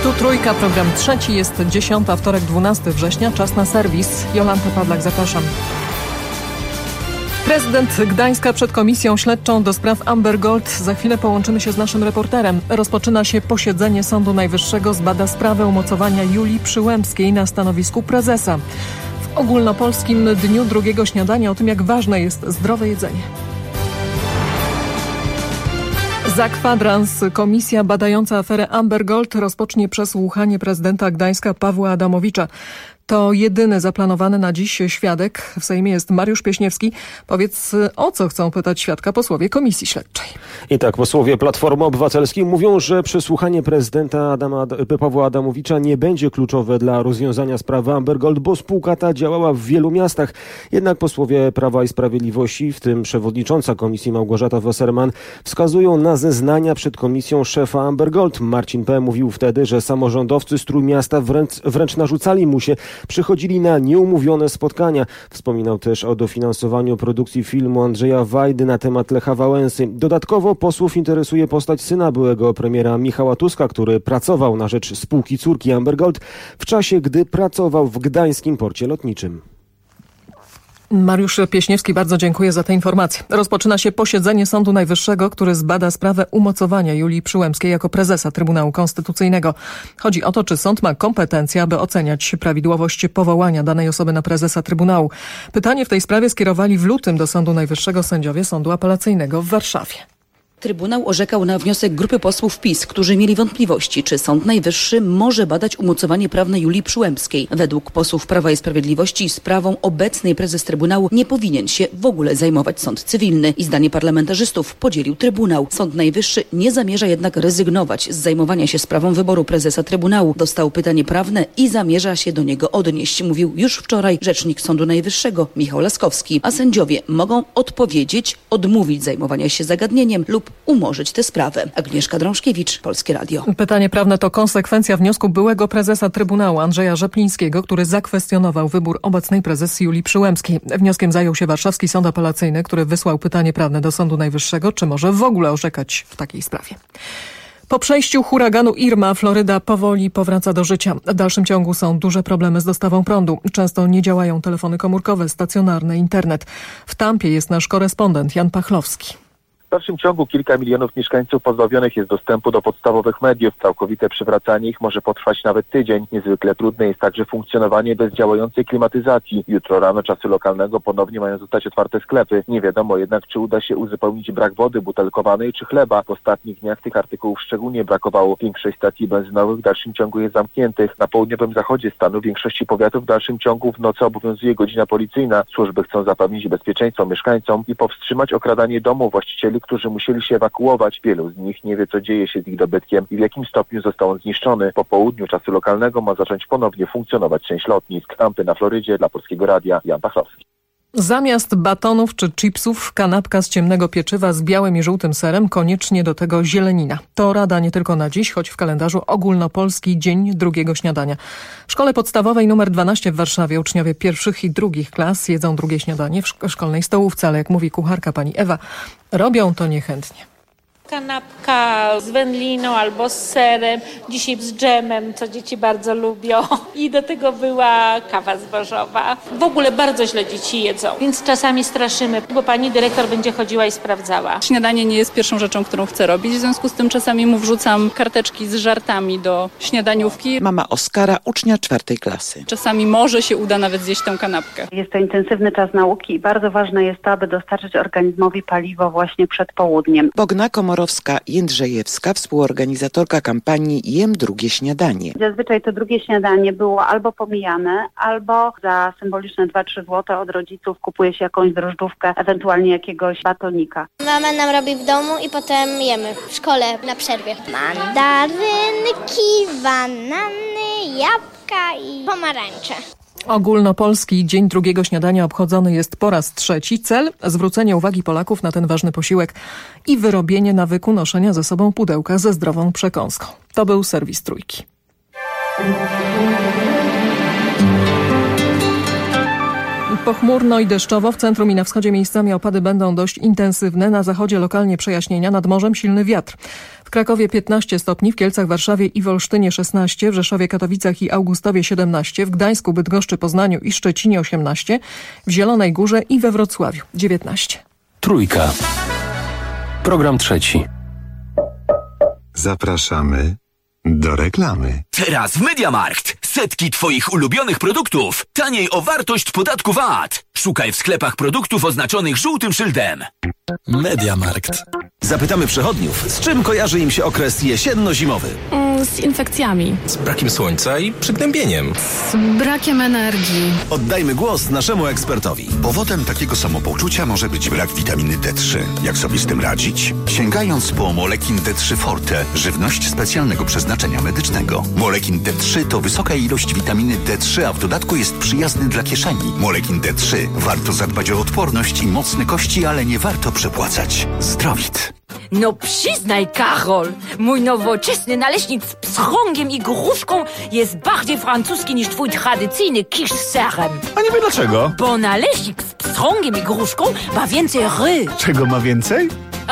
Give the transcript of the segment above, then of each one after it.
Tu Trójka, program trzeci, jest 10, wtorek 12 września, czas na serwis. Jolanta Pawlak, zapraszam. Prezydent Gdańska przed komisją śledczą do spraw Amber Gold. Za chwilę połączymy się z naszym reporterem. Rozpoczyna się posiedzenie Sądu Najwyższego. Zbada sprawę umocowania Julii Przyłębskiej na stanowisku prezesa. W ogólnopolskim dniu drugiego śniadania o tym, jak ważne jest zdrowe jedzenie. Za kwadrans komisja badająca aferę Amber Gold rozpocznie przesłuchanie prezydenta Gdańska Pawła Adamowicza. To jedyny zaplanowany na dziś świadek. W Sejmie jest Mariusz Pieśniewski. Powiedz, o co chcą pytać świadka posłowie Komisji Śledczej? I tak, posłowie Platformy Obywatelskiej mówią, że przesłuchanie prezydenta Pawła Adamowicza nie będzie kluczowe dla rozwiązania sprawy Amber Gold, bo spółka ta działała w wielu miastach. Jednak posłowie Prawa i Sprawiedliwości, w tym przewodnicząca komisji Małgorzata Wasserman, wskazują na zeznania przed komisją szefa Amber Gold. Marcin P. mówił wtedy, że samorządowcy z Trójmiasta wręcz narzucali mu się, przychodzili na nieumówione spotkania. Wspominał też o dofinansowaniu produkcji filmu Andrzeja Wajdy na temat Lecha Wałęsy. Dodatkowo posłów interesuje postać syna byłego premiera Michała Tuska, który pracował na rzecz spółki córki Amber Gold w czasie, gdy pracował w gdańskim porcie lotniczym. Mariusz Pieśniewski, bardzo dziękuję za tę informację. Rozpoczyna się posiedzenie Sądu Najwyższego, który zbada sprawę umocowania Julii Przyłębskiej jako prezesa Trybunału Konstytucyjnego. Chodzi o to, czy sąd ma kompetencje, aby oceniać prawidłowość powołania danej osoby na prezesa Trybunału. Pytanie w tej sprawie skierowali w lutym do Sądu Najwyższego sędziowie Sądu Apelacyjnego w Warszawie. Trybunał orzekał na wniosek grupy posłów PiS, którzy mieli wątpliwości, czy Sąd Najwyższy może badać umocowanie prawne Julii Przyłębskiej. Według posłów Prawa i Sprawiedliwości sprawą obecnej prezes Trybunału nie powinien się w ogóle zajmować sąd cywilny. I zdanie parlamentarzystów podzielił Trybunał. Sąd Najwyższy nie zamierza jednak rezygnować z zajmowania się sprawą wyboru prezesa Trybunału. Dostał pytanie prawne i zamierza się do niego odnieść, mówił już wczoraj rzecznik Sądu Najwyższego Michał Laskowski. A sędziowie mogą odpowiedzieć, odmówić zajmowania się zagadnieniem lub umorzyć tę sprawę. Agnieszka Drążkiewicz, Polskie Radio. Pytanie prawne to konsekwencja wniosku byłego prezesa Trybunału Andrzeja Rzeplińskiego, który zakwestionował wybór obecnej prezes Julii Przyłębskiej. Wnioskiem zajął się Warszawski Sąd Apelacyjny, który wysłał pytanie prawne do Sądu Najwyższego, czy może w ogóle orzekać w takiej sprawie. Po przejściu huraganu Irma Floryda powoli powraca do życia. W dalszym ciągu są duże problemy z dostawą prądu. Często nie działają telefony komórkowe, stacjonarne, internet. W Tampie jest nasz korespondent Jan Pachlowski. W dalszym ciągu kilka milionów mieszkańców pozbawionych jest dostępu do podstawowych mediów. Całkowite przywracanie ich może potrwać nawet tydzień. Niezwykle trudne jest także funkcjonowanie bez działającej klimatyzacji. Jutro rano czasu lokalnego ponownie mają zostać otwarte sklepy. Nie wiadomo jednak, czy uda się uzupełnić brak wody butelkowanej czy chleba. W ostatnich dniach tych artykułów szczególnie brakowało. Większość stacji benzynowych w dalszym ciągu jest zamkniętych. Na południowym zachodzie stanu w większości powiatów w dalszym ciągu w nocy obowiązuje godzina policyjna. Służby chcą zapewnić bezpieczeństwo mieszkańcom i powstrzymać okradanie domów właścicieli, którzy musieli się ewakuować. Wielu z nich nie wie, co dzieje się z ich dobytkiem i w jakim stopniu został on zniszczony. Po południu czasu lokalnego ma zacząć ponownie funkcjonować część lotnisk. Tampy na Florydzie, dla Polskiego Radia, Jan Pachlowski. Zamiast batonów czy chipsów, kanapka z ciemnego pieczywa z białym i żółtym serem, koniecznie do tego zielenina. To rada nie tylko na dziś, choć w kalendarzu ogólnopolski dzień drugiego śniadania. W szkole podstawowej nr 12 w Warszawie uczniowie pierwszych i drugich klas jedzą drugie śniadanie w szkolnej stołówce, ale jak mówi kucharka pani Ewa, robią to niechętnie. Kanapka z wędliną albo z serem, dzisiaj z dżemem, co dzieci bardzo lubią. I do tego była kawa zbożowa. W ogóle bardzo źle dzieci jedzą, więc czasami straszymy, bo pani dyrektor będzie chodziła i sprawdzała. Śniadanie nie jest pierwszą rzeczą, którą chcę robić, w związku z tym czasami mu wrzucam karteczki z żartami do śniadaniówki. Mama Oskara, ucznia 4. klasy. Czasami może się uda nawet zjeść tę kanapkę. Jest to intensywny czas nauki i bardzo ważne jest to, aby dostarczyć organizmowi paliwo właśnie przed południem. Bogna Komorowska-Jędrzejewska, współorganizatorka kampanii Jem drugie śniadanie. Zazwyczaj to drugie śniadanie było albo pomijane, albo za symboliczne 2-3 zł od rodziców kupuje się jakąś drożdżówkę, ewentualnie jakiegoś batonika. Mama nam robi w domu i potem jemy w szkole na przerwie. Mandarynki, banany, jabłka i pomarańcze. Ogólnopolski Dzień Drugiego Śniadania obchodzony jest po raz trzeci. Cel: zwrócenie uwagi Polaków na ten ważny posiłek i wyrobienie nawyku noszenia ze sobą pudełka ze zdrową przekąską. To był serwis Trójki. Pochmurno i deszczowo. W centrum i na wschodzie miejscami opady będą dość intensywne. Na zachodzie lokalnie przejaśnienia, nad morzem silny wiatr. W Krakowie 15 stopni, w Kielcach, Warszawie i w Olsztynie 16, w Rzeszowie, Katowicach i Augustowie 17, w Gdańsku, Bydgoszczy, Poznaniu i Szczecinie 18, w Zielonej Górze i we Wrocławiu 19. Trójka. Program trzeci. Zapraszamy do reklamy. Teraz w MediaMarkt. Setki Twoich ulubionych produktów. Taniej o wartość podatku VAT. Szukaj w sklepach produktów oznaczonych żółtym szyldem. MediaMarkt. Zapytamy przechodniów, z czym kojarzy im się okres jesienno-zimowy. Z infekcjami. Z brakiem słońca i przygnębieniem. Z brakiem energii. Oddajmy głos naszemu ekspertowi. Powodem takiego samopoczucia może być brak witaminy D3. Jak sobie z tym radzić? Sięgając po Molekin D3 Forte, żywność specjalnego przeznaczenia medycznego. Molekin D3 to wysoka ilość witaminy D3, a w dodatku jest przyjazny dla kieszeni. Molekin D3. Warto zadbać o odporność i mocne kości, ale nie warto przepłacać. Zdrowit. No przyznaj, Karol, mój nowoczesny naleśnik z pstrągiem i gruszką jest bardziej francuski niż twój tradycyjny kisz z serem. A nie wiem dlaczego. Bo naleśnik z pstrągiem i gruszką ma więcej ry. Czego ma więcej?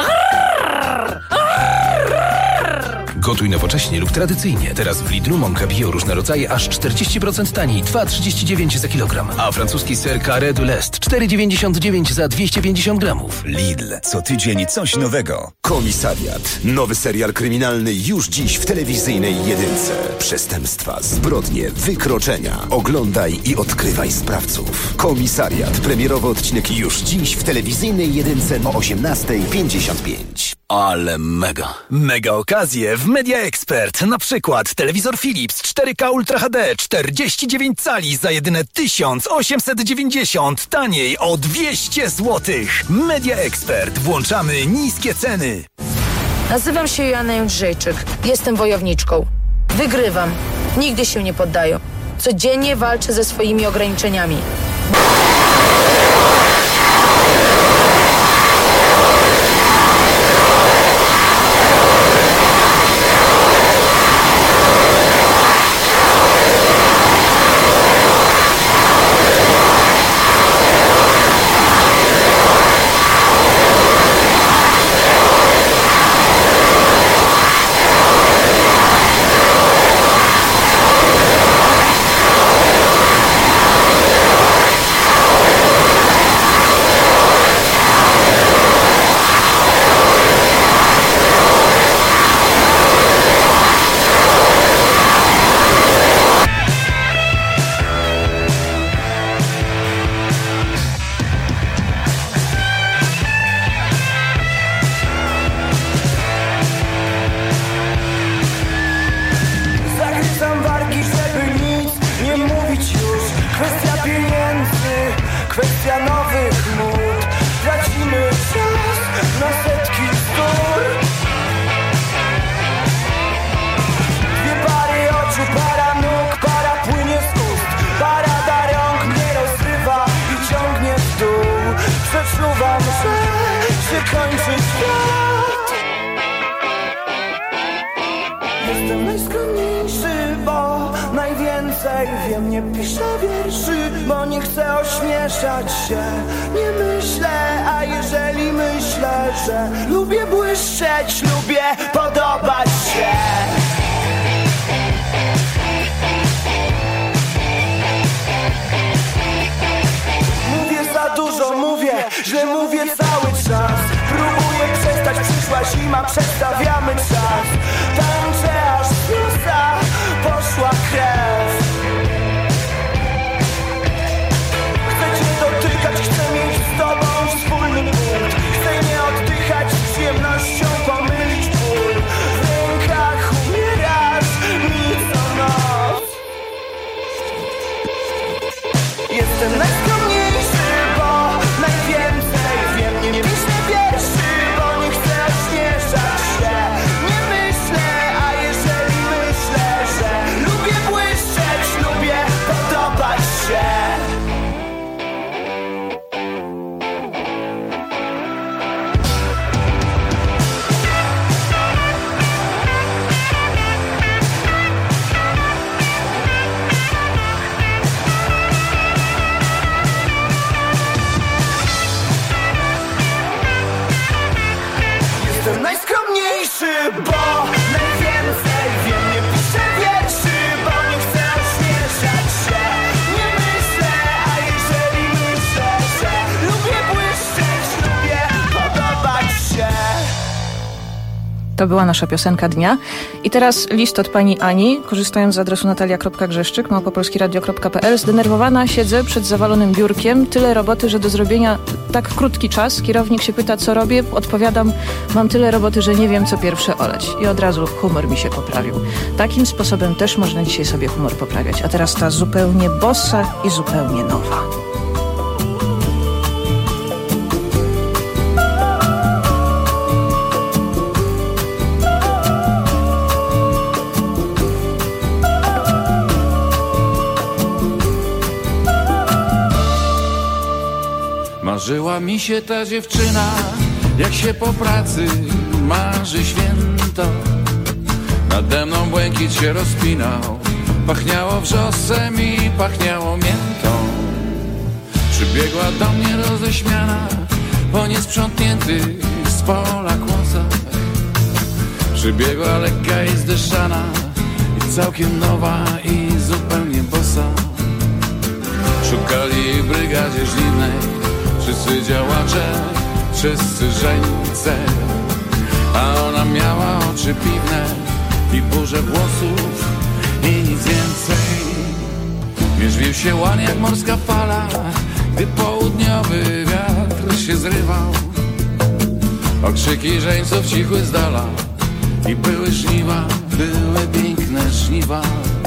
Gotuj nowocześnie lub tradycyjnie. Teraz w Lidlu mąka bio różne rodzaje aż 40% taniej, 2,39 za kilogram. A francuski ser Carré de l'Est 4,99 za 250 gramów. Lidl. Co tydzień coś nowego. Komisariat. Nowy serial kryminalny już dziś w telewizyjnej jedynce. Przestępstwa, zbrodnie, wykroczenia. Oglądaj i odkrywaj sprawców. Komisariat. Premierowy odcinek już dziś w telewizyjnej jedynce o 18:55. Ale mega. Mega okazje w Media Expert. Na przykład telewizor Philips 4K Ultra HD 49 cali za jedyne 1890. Taniej o 200 zł. Media Expert. Włączamy niskie ceny. Nazywam się Joanna Jędrzejczyk. Jestem wojowniczką. Wygrywam. Nigdy się nie poddaję. Codziennie walczę ze swoimi ograniczeniami. Jestem najskromniejszy, bo najwięcej wiem. Nie piszę wierszy, bo nie chcę ośmieszać się. Nie myślę, a jeżeli myślę, że lubię błyszczeć, lubię podobać się. Mówię za dużo, mówię, że mówię cały czas. Próbuję przestać, przyszła zima, przestawiamy czas. Tańczę aż z nosa poszła krew. Chcę cię dotykać, chcę mieć z tobą wspólny punkt. Chcę nie oddychać, z przyjemnością pomylić ból. W rękach umierasz mi co noc. Jestem najskromniejszy, bo najwięcej wiem. Nie piszę wierszy, bo nie chcę ośmieszać się. Nie To była nasza piosenka dnia. I teraz list od pani Ani, korzystając z adresu natalia.grzeszczyk@polskieradio.pl. Zdenerwowana siedzę przed zawalonym biurkiem. Tyle roboty, że do zrobienia tak krótki czas. Kierownik się pyta, co robię. Odpowiadam, mam tyle roboty, że nie wiem, co pierwsze olać. I od razu humor mi się poprawił. Takim sposobem też można dzisiaj sobie humor poprawiać. A teraz ta zupełnie bossa i zupełnie nowa. Marzyła mi się ta dziewczyna, jak się po pracy marzy święto. Nade mną błękit się rozpinał, pachniało wrzosem i pachniało miętą. Przybiegła do mnie roześmiana po niesprzątniętych z pola kłosach. Przybiegła lekka i zdeszana i całkiem nowa i zupełnie bosa. Szukali w brygadzie żniwnej wszyscy działacze, wszyscy żeńce, a ona miała oczy piwne i burzę włosów i nic więcej. Mierzwił się łan jak morska fala, gdy południowy wiatr się zrywał. Okrzyki żeńców cichły z dala i były żniwa, były piękne żniwa.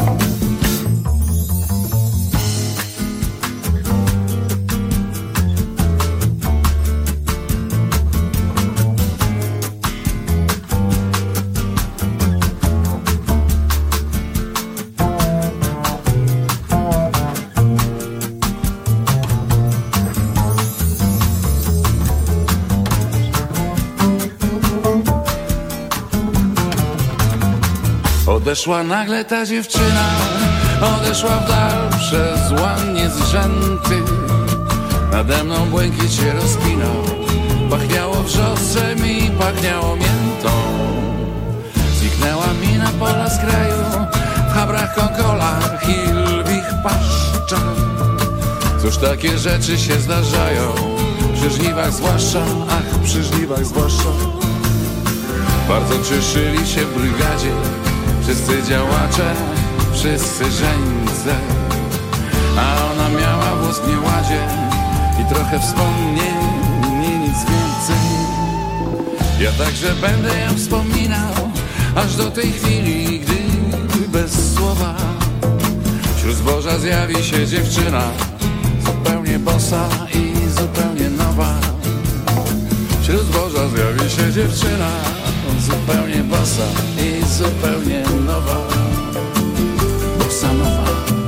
Odeszła nagle ta dziewczyna, odeszła w dal przez łan niezrzęty. Nade mną błękit się rozpinał, pachniało wrzosem i pachniało miętą. Zniknęła mi na pola z kraju, w chabrach, konkolach i lwich paszczach. Cóż takie rzeczy się zdarzają, przy żniwach zwłaszcza, ach, przy żniwach zwłaszcza. Bardzo cieszyli się w brygadzie wszyscy działacze, wszyscy żeńce, a ona miała włos w nieładzie i trochę wspomnień, nic więcej. Ja także będę ją wspominał, aż do tej chwili, gdy bez słowa wśród zboża zjawi się dziewczyna, zupełnie bosa i zupełnie nowa. Wśród zboża zjawi się dziewczyna, zupełnie bosa i zupełnie nowa. Bossa nowa.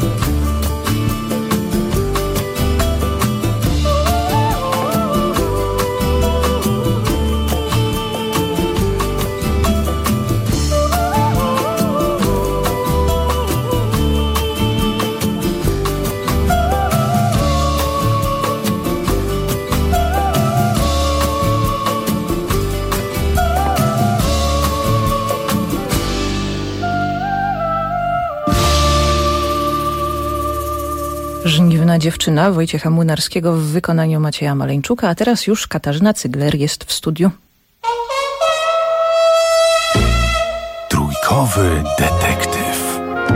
Żniwna dziewczyna Wojciecha Młynarskiego w wykonaniu Macieja Maleńczuka, a teraz już Katarzyna Cygler jest w studiu. Trójkowy detektyw.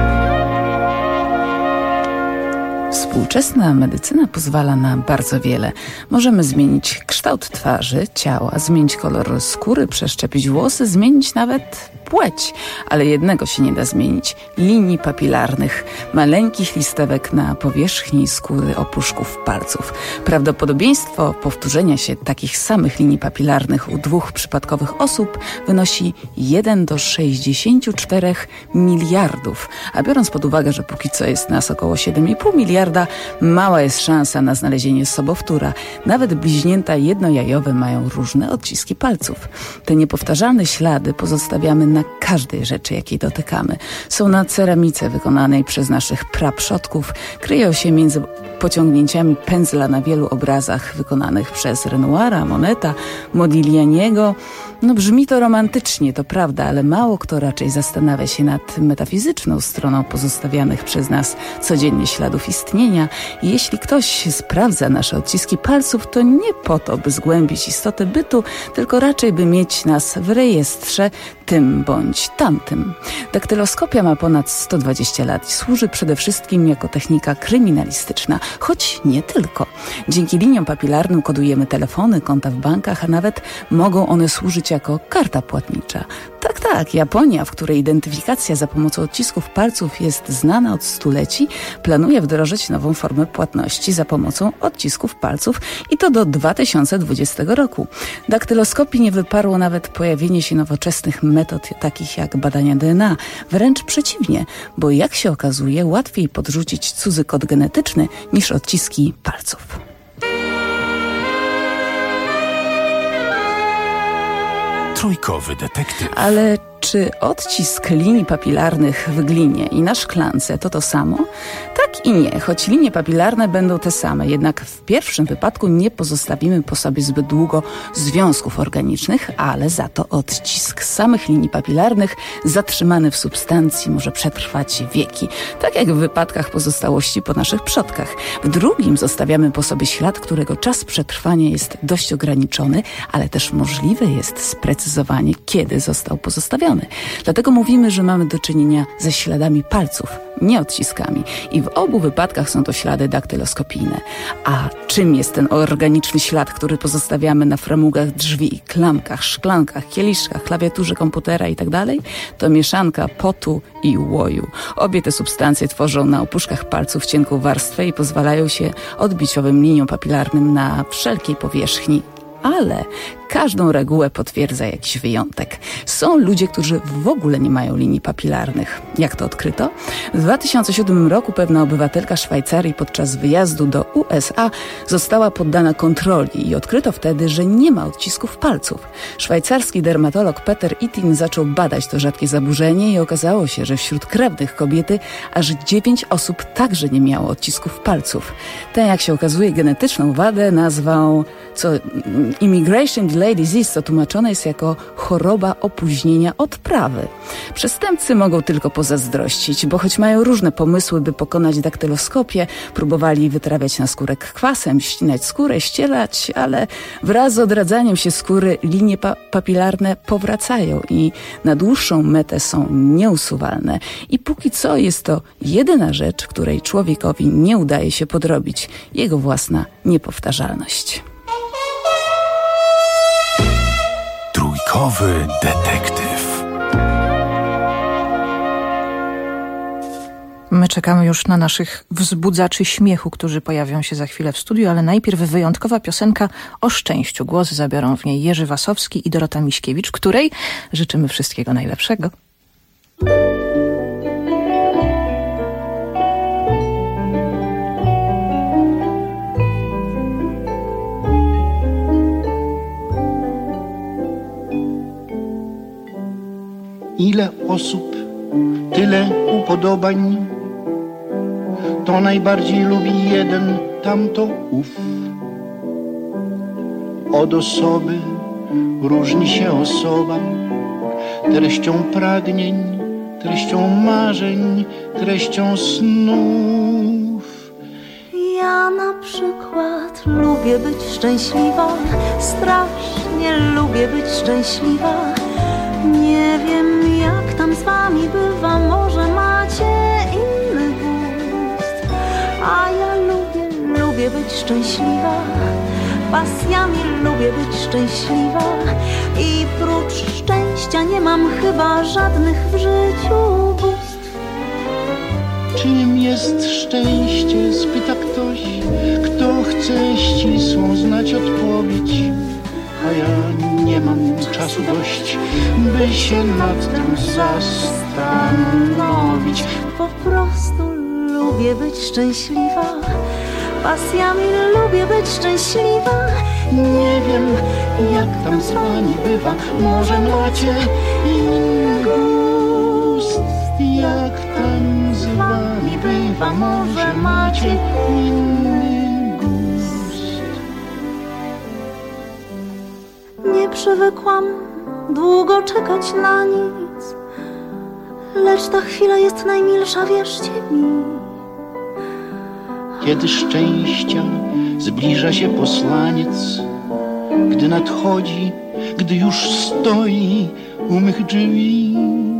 Współczesna medycyna pozwala na bardzo wiele. Możemy zmienić kształt twarzy, ciała, zmienić kolor skóry, przeszczepić włosy, zmienić nawet płeć. Ale jednego się nie da zmienić. Linii papilarnych. Maleńkich listewek na powierzchni skóry opuszków palców. Prawdopodobieństwo powtórzenia się takich samych linii papilarnych u dwóch przypadkowych osób wynosi 1 do 64 miliardów. A biorąc pod uwagę, że póki co jest nas około 7,5 miliarda, mała jest szansa na znalezienie sobowtóra. Nawet bliźnięta jednojajowe mają różne odciski palców. Te niepowtarzalne ślady pozostawiamy na każdej rzeczy, jakiej dotykamy. Są na ceramice wykonanej przez naszych praprzodków, kryją się między pociągnięciami pędzla na wielu obrazach wykonanych przez Renoira, Moneta, Modiglianiego. No brzmi to romantycznie, to prawda, ale mało kto raczej zastanawia się nad metafizyczną stroną pozostawianych przez nas codziennie śladów istnienia. I jeśli ktoś sprawdza nasze odciski palców, to nie po to, by zgłębić istotę bytu, tylko raczej by mieć nas w rejestrze tym bądź tamtym. Daktyloskopia ma ponad 120 lat i służy przede wszystkim jako technika kryminalistyczna, choć nie tylko. Dzięki liniom papilarnym kodujemy telefony, konta w bankach, a nawet mogą one służyć jako karta płatnicza. Tak, Japonia, w której identyfikacja za pomocą odcisków palców jest znana od stuleci, planuje wdrożyć nową formę płatności za pomocą odcisków palców i to do 2020 roku. Daktyloskopii nie wyparło nawet pojawienie się nowoczesnych metod takich jak badania DNA. Wręcz przeciwnie, bo jak się okazuje, łatwiej podrzucić cudzy kod genetyczny niż odciski palców. Trójkowy detektyw. Ale czy odcisk linii papilarnych w glinie i na szklance to samo? Tak i nie, choć linie papilarne będą te same, jednak w pierwszym wypadku nie pozostawimy po sobie zbyt długo związków organicznych, ale za to odcisk samych linii papilarnych zatrzymany w substancji może przetrwać wieki, tak jak w wypadkach pozostałości po naszych przodkach. W drugim zostawiamy po sobie ślad, którego czas przetrwania jest dość ograniczony, ale też możliwe jest sprecyzowanie, kiedy został pozostawiony. Dlatego mówimy, że mamy do czynienia ze śladami palców, nie odciskami. I w obu wypadkach są to ślady daktyloskopijne. A czym jest ten organiczny ślad, który pozostawiamy na framugach drzwi, klamkach, szklankach, kieliszkach, klawiaturze komputera itd.? To mieszanka potu i łoju. Obie te substancje tworzą na opuszkach palców cienką warstwę i pozwalają się odbiciowym liniom papilarnym na wszelkiej powierzchni. Ale każdą regułę potwierdza jakiś wyjątek. Są ludzie, którzy w ogóle nie mają linii papilarnych. Jak to odkryto? W 2007 roku pewna obywatelka Szwajcarii podczas wyjazdu do USA została poddana kontroli i odkryto wtedy, że nie ma odcisków palców. Szwajcarski dermatolog Peter Ittin zaczął badać to rzadkie zaburzenie i okazało się, że wśród krewnych kobiety aż 9 osób także nie miało odcisków palców. Tę, jak się okazuje, genetyczną wadę nazwał Immigration Delay Disease, co tłumaczone jest jako choroba opóźnienia odprawy. Przestępcy mogą tylko pozazdrościć, bo choć mają różne pomysły, by pokonać daktyloskopię, próbowali wytrawiać naskórek kwasem, ścinać skórę, ścielać, ale wraz z odradzaniem się skóry linie papilarne powracają i na dłuższą metę są nieusuwalne. I póki co jest to jedyna rzecz, której człowiekowi nie udaje się podrobić. Jego własna niepowtarzalność. Trójkowy detektyw. My czekamy już na naszych wzbudzaczy śmiechu, którzy pojawią się za chwilę w studiu, ale najpierw wyjątkowa piosenka o szczęściu. Głos zabiorą w niej Jerzy Wasowski i Dorota Miśkiewicz, której życzymy wszystkiego najlepszego. Ile osób, tyle upodobań. To najbardziej lubi jeden, tamto ów. Od osoby różni się osoba, treścią pragnień, treścią marzeń, treścią snów. Ja na przykład lubię być szczęśliwa, strasznie lubię być szczęśliwa. Nie wiem jak tam z wami bywa, może macie inny gust. A ja lubię być szczęśliwa, pasjami lubię być szczęśliwa. I prócz szczęścia nie mam chyba żadnych w życiu bóstw. Czym jest szczęście? Spyta ktoś, kto chce ścisłą znać odpowiedź. A ja nie mam czasu dość, by się nad tym zastanowić. Po prostu lubię być szczęśliwa, pasjami lubię być szczęśliwa. Nie wiem jak tam z wami bywa, może macie inny gust. bywa, może macie inny gust. Nie przywykłam długo czekać na nic, lecz ta chwila jest najmilsza, wierzcie mi. Kiedy szczęścia zbliża się послaniec, gdy nadchodzi, gdy już stoi u mych drzwi.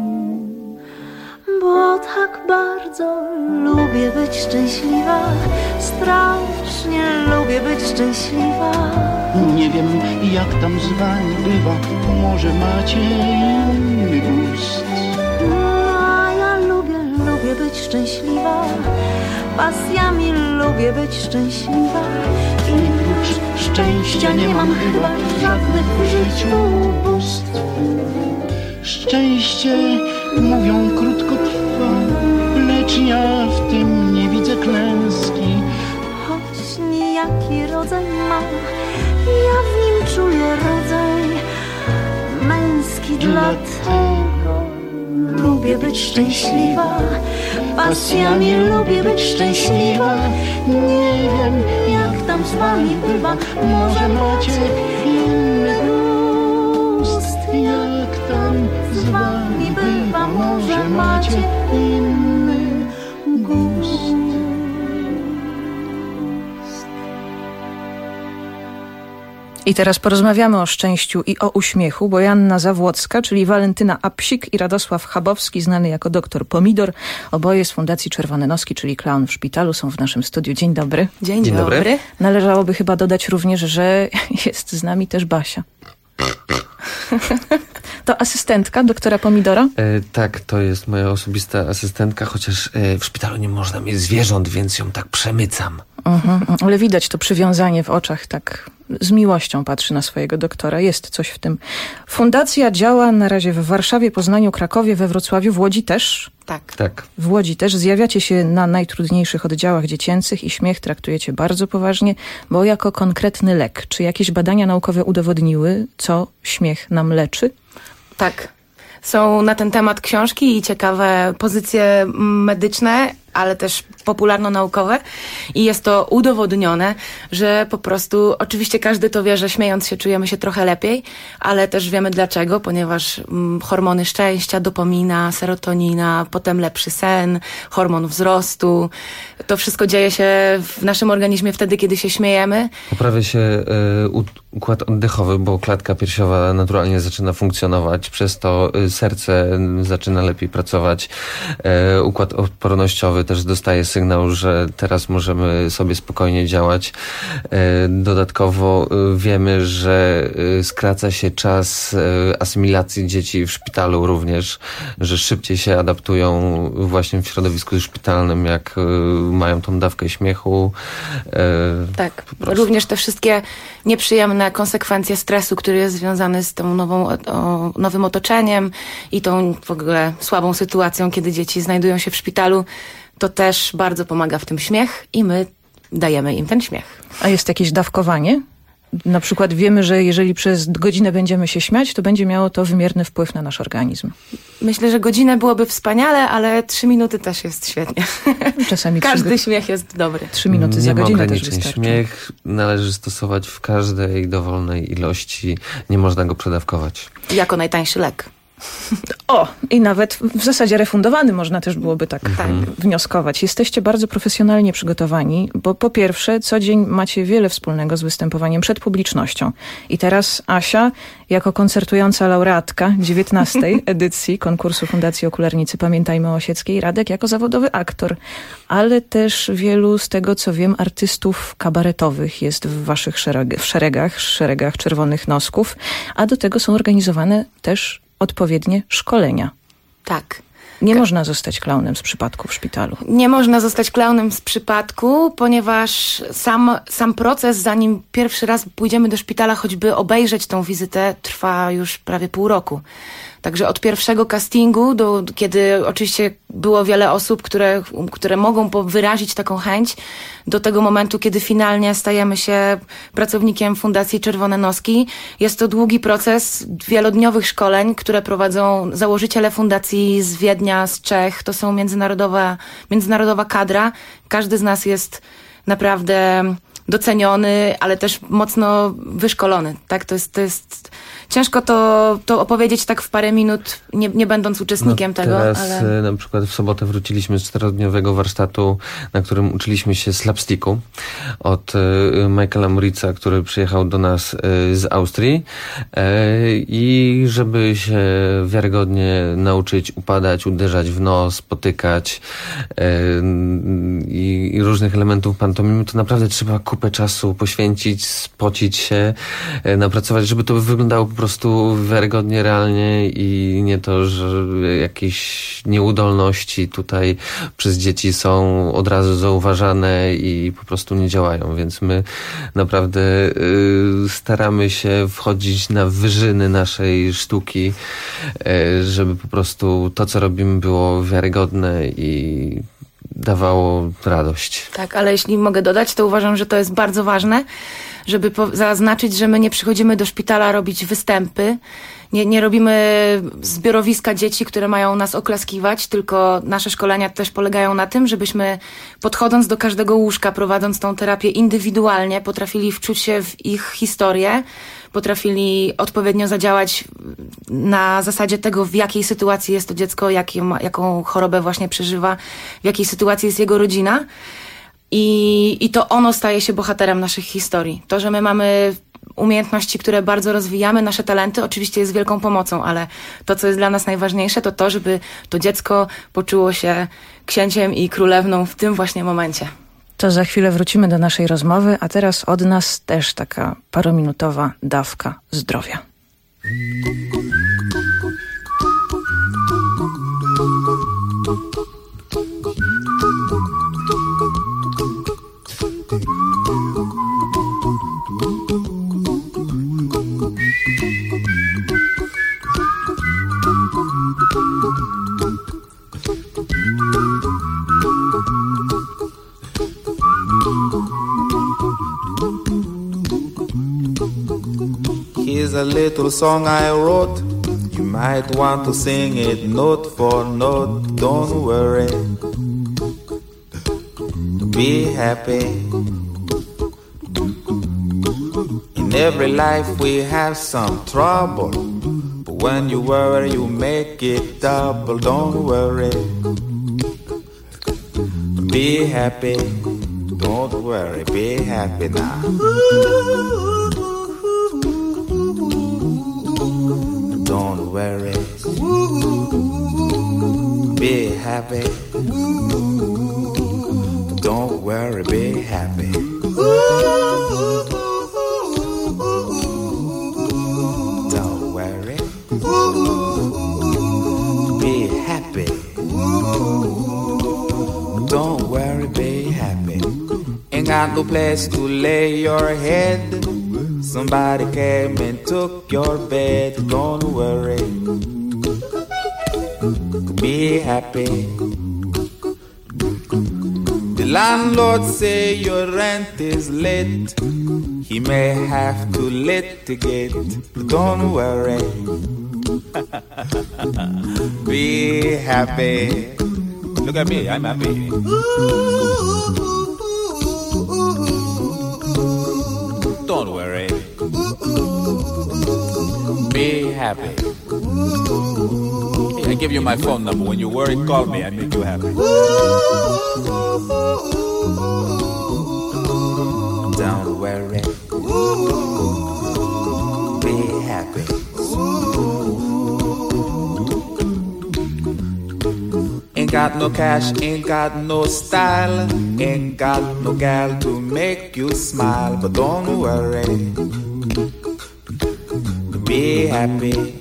Bo tak bardzo lubię być szczęśliwa, strasznie lubię być szczęśliwa. Nie wiem, jak tam z wami bywa, może macie inny gust. A ja lubię być szczęśliwa, pasjami lubię być szczęśliwa. I prócz szczęścia nie mam chyba żadnych w życiu bóstw. Szczęście, mówią, krótko trwa, lecz ja w tym nie widzę klęski. Choć nijaki rodzaj mam, ja w nim czuję rodzaj męski. Dlatego lubię być szczęśliwa, pasjami lubię być szczęśliwa. Nie wiem, jak tam z wami bywa, może macie inny gust. Jak tam z wami bywa, może macie inny gust. I teraz porozmawiamy o szczęściu i o uśmiechu, bo Joanna Zawłocka, czyli Walentyna Apsik i Radosław Chabowski, znany jako doktor Pomidor, oboje z Fundacji Czerwone Noski, czyli Klaun w szpitalu, są w naszym studiu. Dzień dobry. Dzień dobry. Należałoby chyba dodać również, że jest z nami też Basia. To asystentka doktora Pomidora? Tak, to jest moja osobista asystentka, chociaż w szpitalu nie można mieć zwierząt, więc ją tak przemycam. Ale widać to przywiązanie w oczach, tak z miłością patrzy na swojego doktora. Jest coś w tym. Fundacja działa na razie w Warszawie, Poznaniu, Krakowie, we Wrocławiu, w Łodzi też? Tak. W Łodzi też. Zjawiacie się na najtrudniejszych oddziałach dziecięcych i śmiech traktujecie bardzo poważnie, bo jako konkretny lek. Czy jakieś badania naukowe udowodniły, co śmiech nam leczy? Tak. Są na ten temat książki i ciekawe pozycje medyczne, ale też popularno-naukowe i jest to udowodnione, że po prostu, oczywiście każdy to wie, że śmiejąc się czujemy się trochę lepiej, ale też wiemy dlaczego, ponieważ hormony szczęścia, dopamina, serotonina, potem lepszy sen, hormon wzrostu, to wszystko dzieje się w naszym organizmie wtedy, kiedy się śmiejemy. Poprawia się układ oddechowy, bo klatka piersiowa naturalnie zaczyna funkcjonować, przez to serce zaczyna lepiej pracować, układ odpornościowy też dostaje sygnał, że teraz możemy sobie spokojnie działać. Dodatkowo wiemy, że skraca się czas asymilacji dzieci w szpitalu również, że szybciej się adaptują właśnie w środowisku szpitalnym, jak mają tą dawkę śmiechu. Tak, również te wszystkie nieprzyjemne konsekwencje stresu, który jest związany z tą nowym otoczeniem i tą w ogóle słabą sytuacją, kiedy dzieci znajdują się w szpitalu, to też bardzo pomaga w tym śmiech i my dajemy im ten śmiech. A jest jakieś dawkowanie? Na przykład wiemy, że jeżeli przez godzinę będziemy się śmiać, to będzie miało to wymierny wpływ na nasz organizm. Myślę, że godzinę byłoby wspaniale, ale 3 minuty też jest świetnie. Czasami każdy śmiech jest dobry. 3 minuty za godzinę też wystarczy. Śmiech należy stosować w każdej dowolnej ilości. Nie można go przedawkować. Jako najtańszy lek. O, i nawet w zasadzie refundowany można też byłoby tak wnioskować. Jesteście bardzo profesjonalnie przygotowani, bo po pierwsze co dzień macie wiele wspólnego z występowaniem przed publicznością. I teraz Asia, jako koncertująca laureatka 19. edycji konkursu Fundacji Okularnicy Pamiętajmy o Osieckiej, Radek jako zawodowy aktor, ale też wielu, z tego co wiem, artystów kabaretowych jest w waszych szeregach Czerwonych Nosków, a do tego są organizowane też odpowiednie szkolenia. Tak. Nie można zostać klaunem z przypadku w szpitalu. Nie można zostać klaunem z przypadku, ponieważ sam proces, zanim pierwszy raz pójdziemy do szpitala, choćby obejrzeć tą wizytę, trwa już prawie pół roku. Także od pierwszego castingu, kiedy oczywiście było wiele osób, które mogą wyrazić taką chęć, do tego momentu, kiedy finalnie stajemy się pracownikiem Fundacji Czerwone Noski. Jest to długi proces wielodniowych szkoleń, które prowadzą założyciele fundacji z Wiednia, z Czech. To są międzynarodowa kadra. Każdy z nas jest naprawdę doceniony, ale też mocno wyszkolony. Tak? To jest ciężko to opowiedzieć tak w parę minut, nie będąc uczestnikiem tego. Teraz na przykład w sobotę wróciliśmy z 4-dniowego warsztatu, na którym uczyliśmy się slapsticku od Michaela Moritza, który przyjechał do nas z Austrii i żeby się wiarygodnie nauczyć upadać, uderzać w nos, potykać i różnych elementów pantomimy, to naprawdę trzeba kupę czasu poświęcić, spocić się, napracować, żeby to wyglądało po prostu wiarygodnie, realnie i nie to, że jakieś nieudolności tutaj przez dzieci są od razu zauważane i po prostu nie działają, więc my naprawdę staramy się wchodzić na wyżyny naszej sztuki, żeby po prostu to, co robimy, było wiarygodne i dawało radość. Tak, ale jeśli mogę dodać, to uważam, że to jest bardzo ważne, żeby zaznaczyć, że my nie przychodzimy do szpitala robić występy, nie robimy zbiorowiska dzieci, które mają nas oklaskiwać, tylko nasze szkolenia też polegają na tym, żebyśmy podchodząc do każdego łóżka, prowadząc tą terapię indywidualnie, potrafili wczuć się w ich historię, potrafili odpowiednio zadziałać na zasadzie tego, w jakiej sytuacji jest to dziecko, jaką chorobę właśnie przeżywa, w jakiej sytuacji jest jego rodzina. I to ono staje się bohaterem naszych historii. To, że my mamy umiejętności, które bardzo rozwijamy, nasze talenty, oczywiście jest wielką pomocą, ale to, co jest dla nas najważniejsze, to żeby to dziecko poczuło się księciem i królewną w tym właśnie momencie. To za chwilę wrócimy do naszej rozmowy, a teraz od nas też taka parominutowa dawka zdrowia. Here's a little song I wrote. You might want to sing it note for note. Don't worry, be happy. In every life we have some trouble, but when you worry you make it double. Don't worry, be happy. Don't worry, be happy now. Don't worry, be happy. Don't worry, be happy. Don't worry, be happy. Don't worry, be happy. Ain't got no place to lay your head. Somebody came and took your bed. Don't worry, be happy. The landlord say your rent is late. He may have to litigate. Don't worry, be happy. Look at me, I'm happy. Don't worry, be happy. Hey, I give you my phone number. When you're worried, call me. I make you happy. Don't worry, be happy. Ain't got no cash, ain't got no style, ain't got no gal to make you smile. But don't worry, be happy.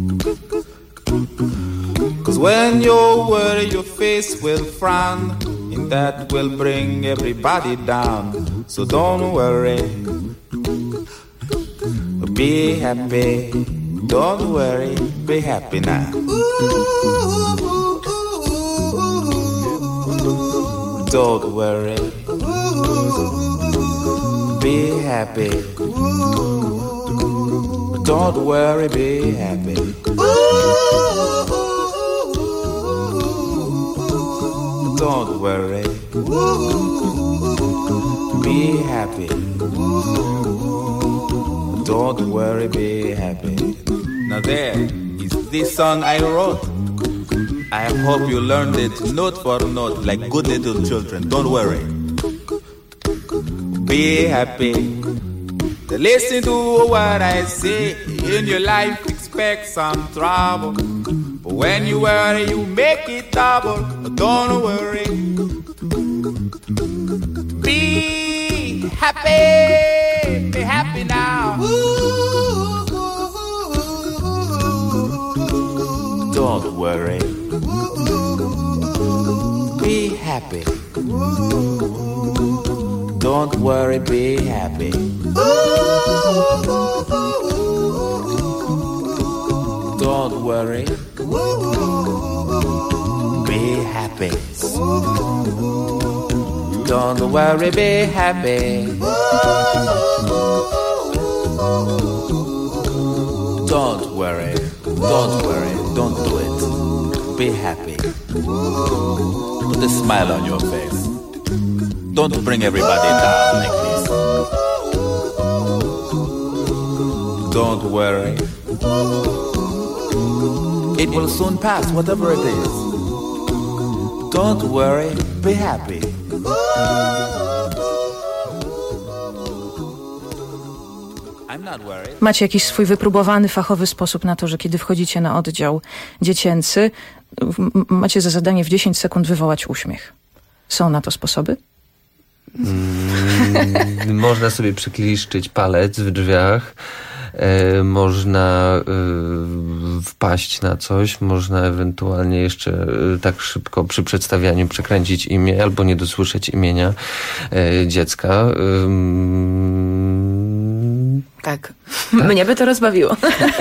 'Cause when you worry, your face will frown, and that will bring everybody down. So don't worry, be happy. Don't worry, be happy now. Don't worry, be happy. Don't worry, be happy. Don't worry, be happy. Don't worry, be happy. Now there is this song I wrote. I hope you learned it note for note like good little children. Don't worry, be happy. Listen to what I say. In your life expect some trouble, but when you worry you make it double. Don't worry, be happy. Be happy now. Don't worry, be happy. Don't worry, be happy. Don't worry, be happy. Don't worry, be happy. Don't worry, don't do it. Be happy. Put a smile on your face. Don't bring everybody down like this. Don't worry. It will soon pass, whatever it is. Don't worry, be happy. I'm not worried. Macie jakiś swój wypróbowany, fachowy sposób na to, że kiedy wchodzicie na oddział dziecięcy, macie za zadanie w 10 sekund wywołać uśmiech. Są na to sposoby? Można sobie przykliszczyć palec w drzwiach, można wpaść na coś, można ewentualnie jeszcze tak szybko przy przedstawianiu przekręcić imię albo nie dosłyszeć imienia dziecka. Tak. Mnie by to rozbawiło.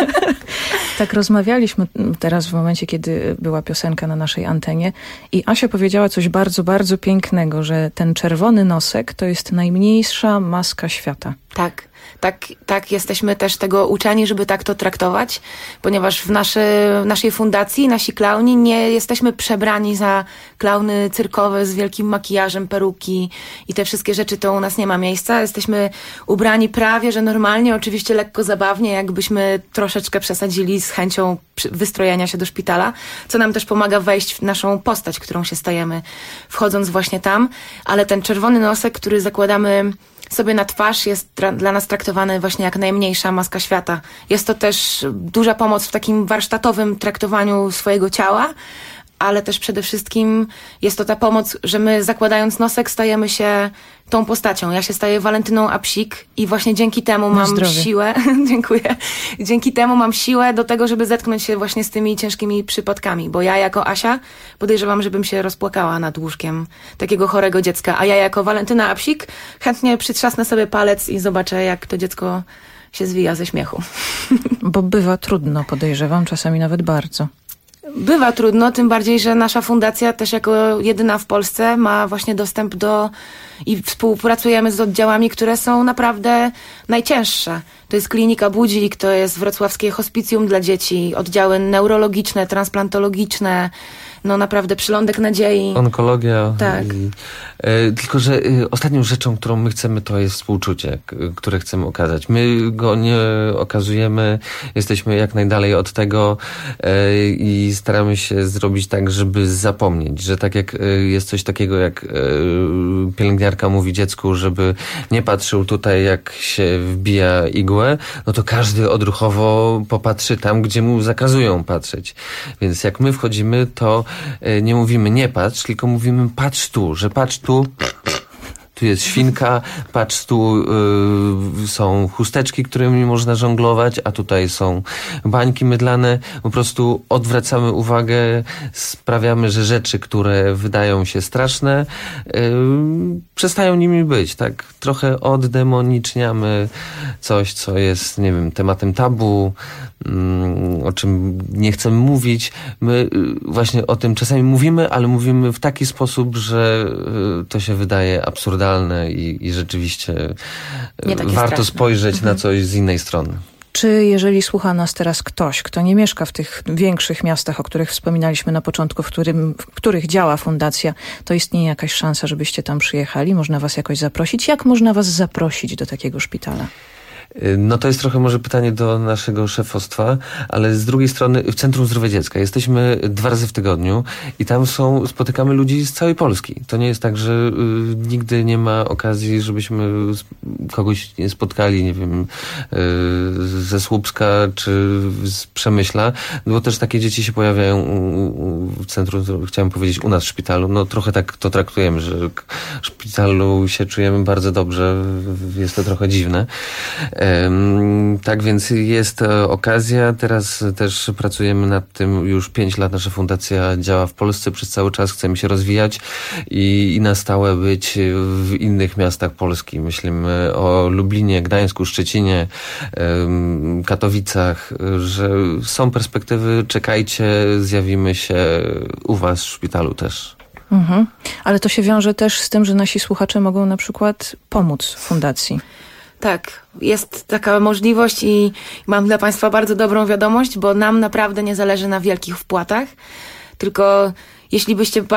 Tak rozmawialiśmy teraz w momencie, kiedy była piosenka na naszej antenie i Asia powiedziała coś bardzo, bardzo pięknego, że ten czerwony nosek to jest najmniejsza maska świata. Tak, jesteśmy też tego uczeni, żeby tak to traktować, ponieważ w naszej fundacji, nasi klauni, nie jesteśmy przebrani za klauny cyrkowe z wielkim makijażem, peruki i te wszystkie rzeczy, to u nas nie ma miejsca. Jesteśmy ubrani prawie, że normalnie, oczywiście lekko zabawnie, jakbyśmy troszeczkę przesadzili z chęcią wystrojenia się do szpitala, co nam też pomaga wejść w naszą postać, którą się stajemy, wchodząc właśnie tam, ale ten czerwony nosek, który zakładamy sobie na twarz, jest dla nas traktowany właśnie jak najmniejsza maska świata. Jest to też duża pomoc w takim warsztatowym traktowaniu swojego ciała, ale też przede wszystkim jest to ta pomoc, że my zakładając nosek stajemy się tą postacią. Ja się staję Walentyną Apsik i właśnie dzięki temu mam siłę, dziękuję, dzięki temu mam siłę do tego, żeby zetknąć się właśnie z tymi ciężkimi przypadkami, bo ja jako Asia podejrzewam, żebym się rozpłakała nad łóżkiem takiego chorego dziecka, a ja jako Walentyna Apsik chętnie przytrzasnę sobie palec i zobaczę, jak to dziecko się zwija ze śmiechu. Bo bywa trudno, podejrzewam, czasami nawet bardzo. Bywa trudno, tym bardziej, że nasza fundacja też jako jedyna w Polsce ma właśnie dostęp do i współpracujemy z oddziałami, które są naprawdę najcięższe. To jest Klinika Budzik, to jest Wrocławskie Hospicjum dla Dzieci, oddziały neurologiczne, transplantologiczne, no naprawdę Przylądek Nadziei. Onkologia. Tak. Tylko, że ostatnią rzeczą, którą my chcemy, to jest współczucie, które chcemy okazać. My go nie okazujemy, jesteśmy jak najdalej od tego i staramy się zrobić tak, żeby zapomnieć, że tak jak jest coś takiego, jak pielęgniarka mówi dziecku, żeby nie patrzył tutaj, jak się wbija igłę, no to każdy odruchowo popatrzy tam, gdzie mu zakazują patrzeć. Więc jak my wchodzimy, to nie mówimy nie patrz, tylko mówimy patrz tu, że patrz tu, tu jest świnka, patrz, tu są chusteczki, którymi można żonglować, a tutaj są bańki mydlane. Po prostu odwracamy uwagę, sprawiamy, że rzeczy, które wydają się straszne, przestają nimi być, tak? Trochę oddemoniczniamy coś, co jest, nie wiem, tematem tabu, o czym nie chcemy mówić. My właśnie o tym czasami mówimy, ale mówimy w taki sposób, że to się wydaje absurdalne i rzeczywiście warto straszne. Spojrzeć na coś z innej strony. Czy jeżeli słucha nas teraz ktoś, kto nie mieszka w tych większych miastach, o których wspominaliśmy na początku, w których działa fundacja, to istnieje jakaś szansa, żebyście tam przyjechali? Można was jakoś zaprosić? Jak można was zaprosić do takiego szpitala? No to jest trochę może pytanie do naszego szefostwa, ale z drugiej strony w Centrum Zdrowia Dziecka jesteśmy 2 razy w tygodniu i tam spotykamy ludzi z całej Polski. To nie jest tak, że nigdy nie ma okazji, żebyśmy kogoś nie spotkali, nie wiem, ze Słupska czy z Przemyśla, bo też takie dzieci się pojawiają w Centrum, chciałem powiedzieć, u nas w szpitalu. No trochę tak to traktujemy, że w szpitalu się czujemy bardzo dobrze, jest to trochę dziwne. Tak więc jest okazja. Teraz też pracujemy nad tym już 5 lat. Nasza fundacja działa w Polsce przez cały czas. Chcemy się rozwijać i na stałe być w innych miastach Polski. Myślimy o Lublinie, Gdańsku, Szczecinie, Katowicach, że są perspektywy. Czekajcie, zjawimy się u was w szpitalu też. Mhm. Ale to się wiąże też z tym, że nasi słuchacze mogą na przykład pomóc fundacji. Tak, jest taka możliwość i mam dla Państwa bardzo dobrą wiadomość, bo nam naprawdę nie zależy na wielkich wpłatach, tylko jeśli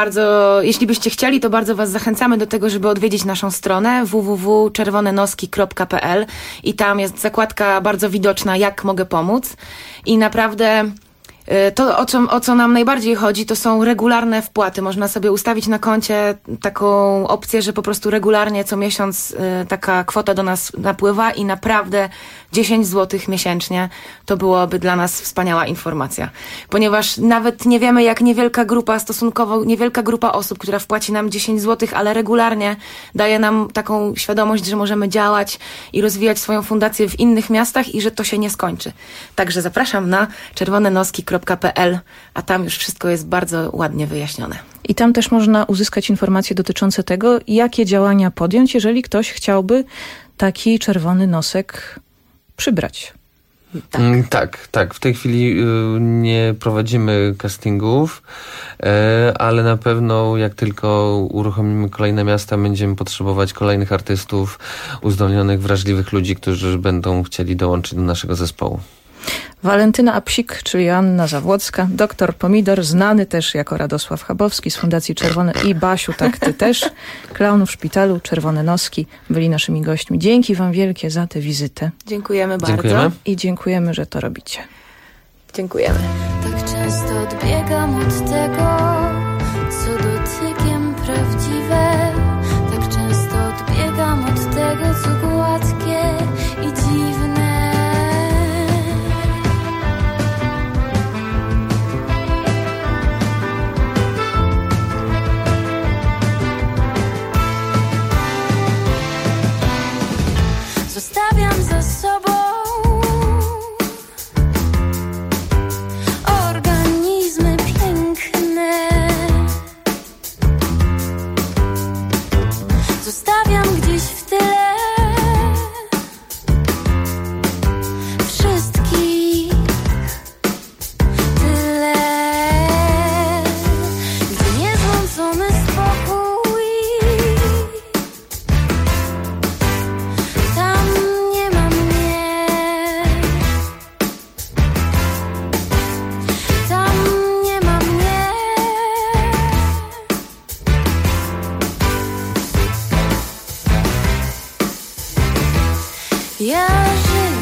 byście chcieli, to bardzo Was zachęcamy do tego, żeby odwiedzić naszą stronę www.czerwonenoski.pl i tam jest zakładka bardzo widoczna, jak mogę pomóc i naprawdę to, o co nam najbardziej chodzi, to są regularne wpłaty. Można sobie ustawić na koncie taką opcję, że po prostu regularnie co miesiąc taka kwota do nas napływa i naprawdę 10 zł miesięcznie to byłoby dla nas wspaniała informacja. Ponieważ nawet nie wiemy, jak stosunkowo niewielka grupa osób, która wpłaci nam 10 zł, ale regularnie daje nam taką świadomość, że możemy działać i rozwijać swoją fundację w innych miastach i że to się nie skończy. Także zapraszam na czerwonenoski.pl, a tam już wszystko jest bardzo ładnie wyjaśnione. I tam też można uzyskać informacje dotyczące tego, jakie działania podjąć, jeżeli ktoś chciałby taki czerwony nosek przybrać. Tak. W tej chwili nie prowadzimy castingów, ale na pewno jak tylko uruchomimy kolejne miasta, będziemy potrzebować kolejnych artystów, uzdolnionych, wrażliwych ludzi, którzy będą chcieli dołączyć do naszego zespołu. Walentyna Apsik, czyli Anna Zawłocka, doktor Pomidor, znany też jako Radosław Chabowski z Fundacji Czerwone i Basiu, tak ty też, klaun w szpitalu, Czerwone Noski, byli naszymi gośćmi. Dzięki wam wielkie za tę wizytę. Dziękujemy bardzo. Dziękujemy. I dziękujemy, że to robicie. Dziękujemy. Tak często odbiegam od tego, co dotykiem prawdziwe. Tak często odbiegam od tego, co gładkie i dziwne. Zostawiam za sobą organizmy piękne. Zostawiam gdzieś w tyle wszystkich. Tyle, gdzie niezmącony spokój. Ja żyję.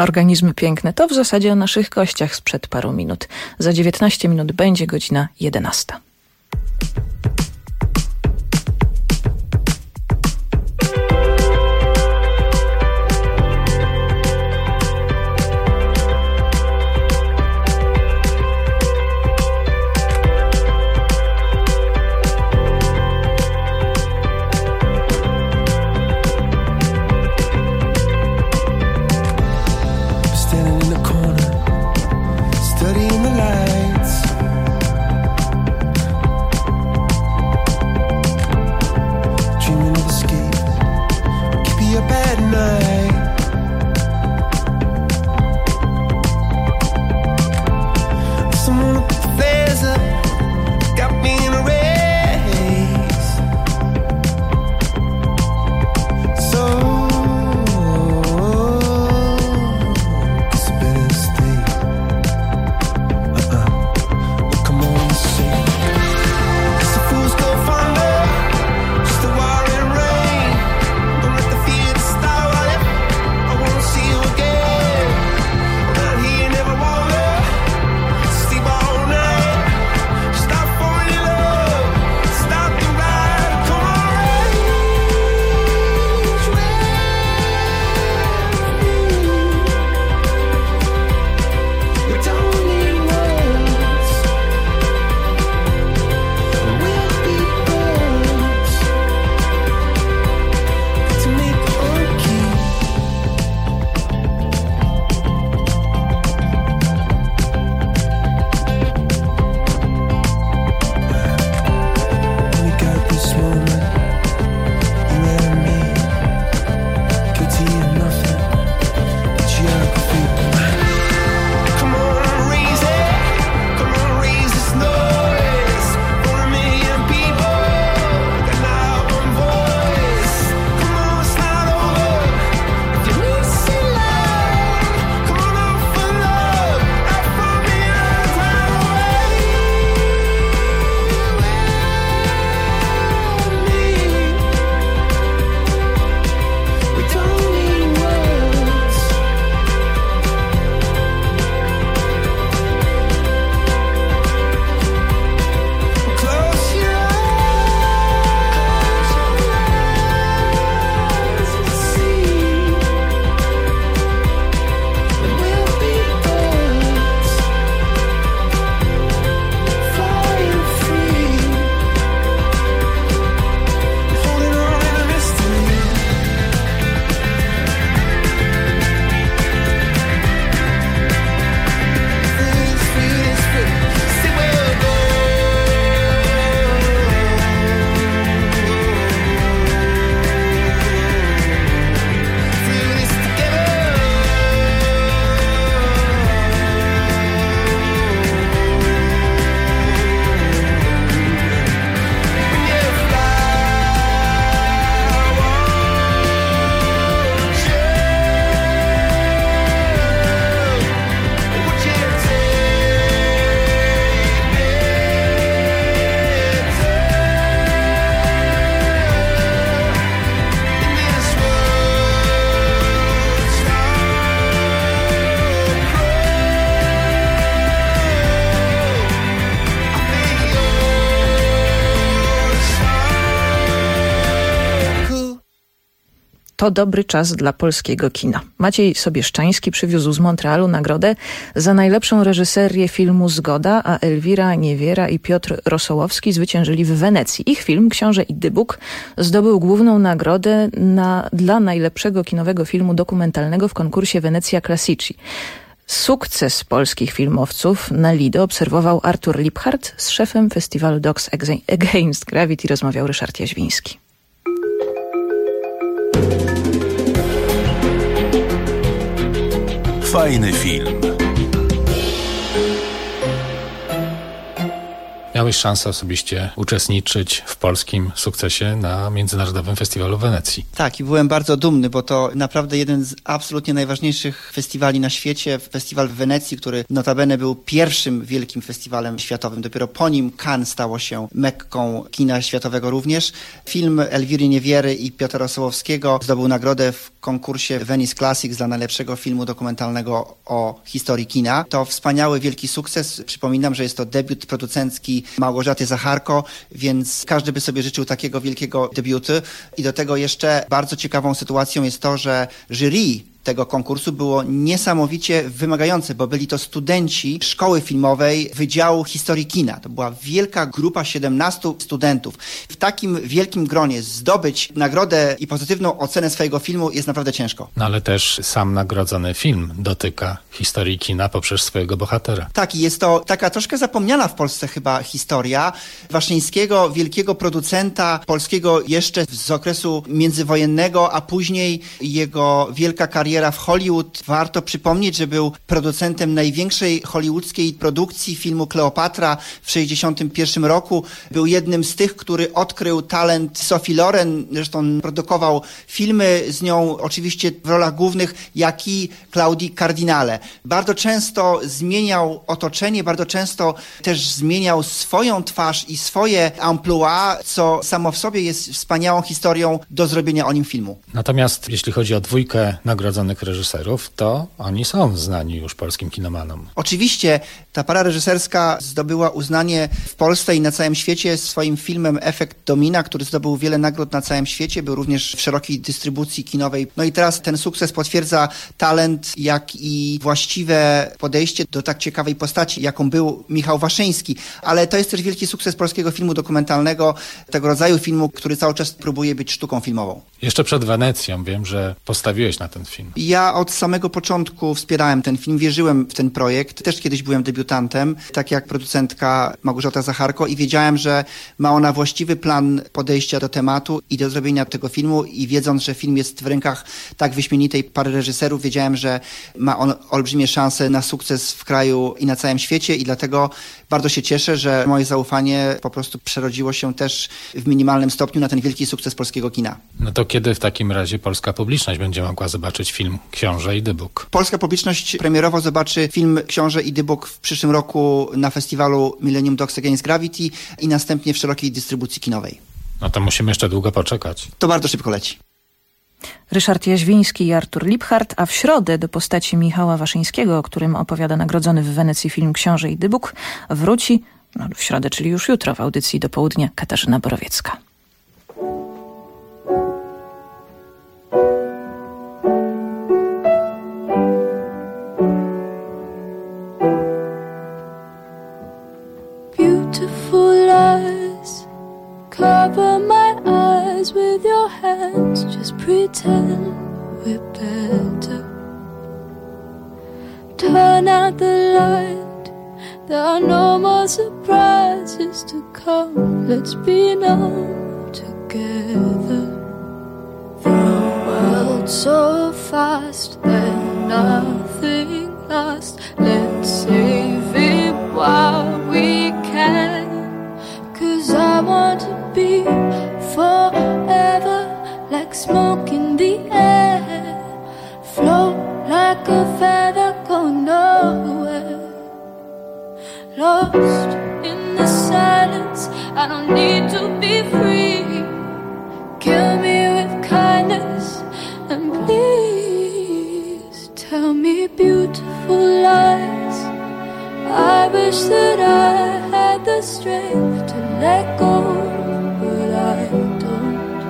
Organizmy piękne to w zasadzie o naszych gościach sprzed paru minut. Za 19 minut będzie godzina 11. To dobry czas dla polskiego kina. Maciej Sobieszczański przywiózł z Montrealu nagrodę za najlepszą reżyserię filmu Zgoda, a Elwira Niewiera i Piotr Rosołowski zwyciężyli w Wenecji. Ich film Książę i Dybuk zdobył główną nagrodę dla najlepszego kinowego filmu dokumentalnego w konkursie Wenecja Classici. Sukces polskich filmowców na Lido obserwował Artur Liphart. Z szefem festiwalu Dogs Against Gravity rozmawiał Ryszard Jaźwiński. Fajny film. Miałeś szansę osobiście uczestniczyć w polskim sukcesie na Międzynarodowym Festiwalu w Wenecji. Tak, i byłem bardzo dumny, bo to naprawdę jeden z absolutnie najważniejszych festiwali na świecie. Festiwal w Wenecji, który notabene był pierwszym wielkim festiwalem światowym. Dopiero po nim Cannes stało się Mekką kina światowego również. Film Elwiry Niewiery i Piotra Osołowskiego zdobył nagrodę w konkursie Venice Classics dla najlepszego filmu dokumentalnego o historii kina. To wspaniały, wielki sukces. Przypominam, że jest to debiut producencki Małgorzaty Zacharko, więc każdy by sobie życzył takiego wielkiego debiutu. I do tego jeszcze bardzo ciekawą sytuacją jest to, że jury tego konkursu było niesamowicie wymagające, bo byli to studenci szkoły filmowej Wydziału Historii Kina. To była wielka grupa 17 studentów. W takim wielkim gronie zdobyć nagrodę i pozytywną ocenę swojego filmu jest naprawdę ciężko. No ale też sam nagrodzony film dotyka historii kina poprzez swojego bohatera. Tak, i jest to taka troszkę zapomniana w Polsce chyba historia Waszyńskiego, wielkiego producenta polskiego jeszcze z okresu międzywojennego, a później jego wielka kariera w Hollywood. Warto przypomnieć, że był producentem największej hollywoodzkiej produkcji filmu Kleopatra w 1961 roku. Był jednym z tych, który odkrył talent Sophie Loren, zresztą produkował filmy z nią, oczywiście w rolach głównych, jak i Claudii Cardinale. Bardzo często zmieniał otoczenie, bardzo często też zmieniał swoją twarz i swoje amplua, co samo w sobie jest wspaniałą historią do zrobienia o nim filmu. Natomiast jeśli chodzi o dwójkę nagrodzonych reżyserów, to oni są znani już polskim kinomanom. Oczywiście ta para reżyserska zdobyła uznanie w Polsce i na całym świecie swoim filmem Efekt Domina, który zdobył wiele nagród na całym świecie, był również w szerokiej dystrybucji kinowej. No i teraz ten sukces potwierdza talent, jak i właściwe podejście do tak ciekawej postaci, jaką był Michał Waszyński. Ale to jest też wielki sukces polskiego filmu dokumentalnego, tego rodzaju filmu, który cały czas próbuje być sztuką filmową. Jeszcze przed Wenecją wiem, że postawiłeś na ten film. Ja od samego początku wspierałem ten film, wierzyłem w ten projekt. Też kiedyś byłem debiutantem, tak jak producentka Małgorzata Zacharko, i wiedziałem, że ma ona właściwy plan podejścia do tematu i do zrobienia tego filmu, i wiedząc, że film jest w rękach tak wyśmienitej pary reżyserów, wiedziałem, że ma on olbrzymie szanse na sukces w kraju i na całym świecie, i dlatego bardzo się cieszę, że moje zaufanie po prostu przerodziło się też w minimalnym stopniu na ten wielki sukces polskiego kina. No to kiedy w takim razie polska publiczność będzie mogła zobaczyć film Książę i Dybuk? Polska publiczność premierowo zobaczy film Książę i Dybuk w przyszłym roku na festiwalu Millennium Dogs Against Gravity i następnie w szerokiej dystrybucji kinowej. No to musimy jeszcze długo poczekać. To bardzo szybko leci. Ryszard Jaźwiński i Artur Liphart, a w środę do postaci Michała Waszyńskiego, o którym opowiada nagrodzony w Wenecji film Książę i Dybuk, wróci w środę, czyli już jutro w audycji Do Południa Katarzyna Borowiecka. Beautiful eyes, cover my eyes with your hands, just pretend we're better. Turn out the light, there are no more surprises to come. Let's be numb together. The world's so fast, there's nothing lost. Let's save it while we can. 'Cause I want to be forever, like smoke in the air. Float like a feather, go nowhere. Lost in the silence, I don't need to be free. Kill me with kindness and please tell me beautiful lies. I wish that I had the strength to let go, but I don't.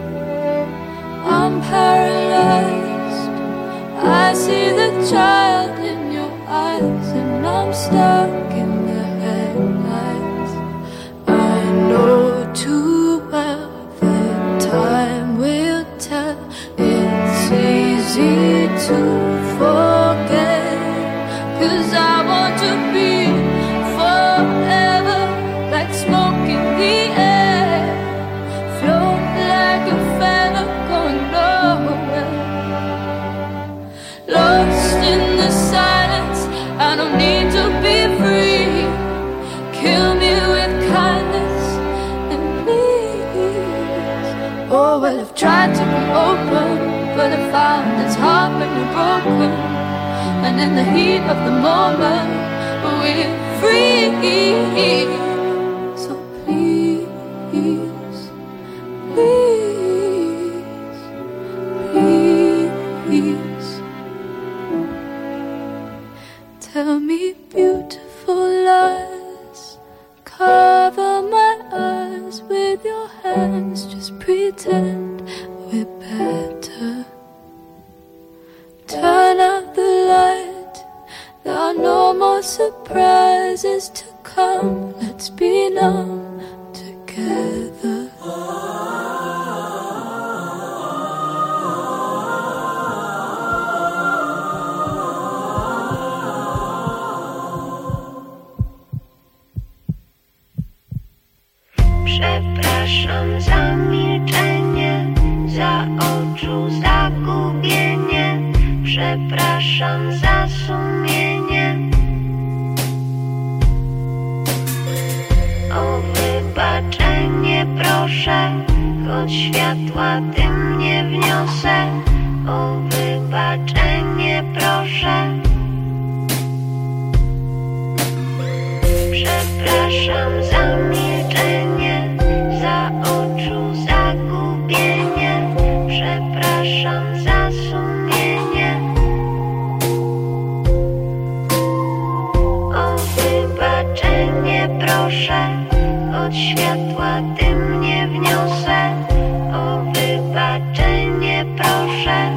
I'm paralyzed. I see the child in your eyes, and I'm stuck in the headlights. I know too well that time will tell. It's easy to forget, 'cause I want to be forever, like smoke in the air. Float like a feather, go nowhere. Lost in the silence, I don't need to be free. Oh, well, I've tried to be open, but I found it's hard when you're broken. And in the heat of the moment, we're free. So please, please, tell me beautiful lies. Cover my eyes with your hands. Just pretend we're better. Turn out the light. There are no more surprises to come. Let's be numb together. Przepraszam za milczenie, za oczu zagubienie. Przepraszam za sumienie. O wybaczenie proszę, choć światła tym nie wniosę. O wybaczenie proszę. Przepraszam za milczenie, za oczu zagubienie. Przepraszam za sumienie. O wybaczenie proszę, choć światła tym nie wniosę. O wybaczenie proszę.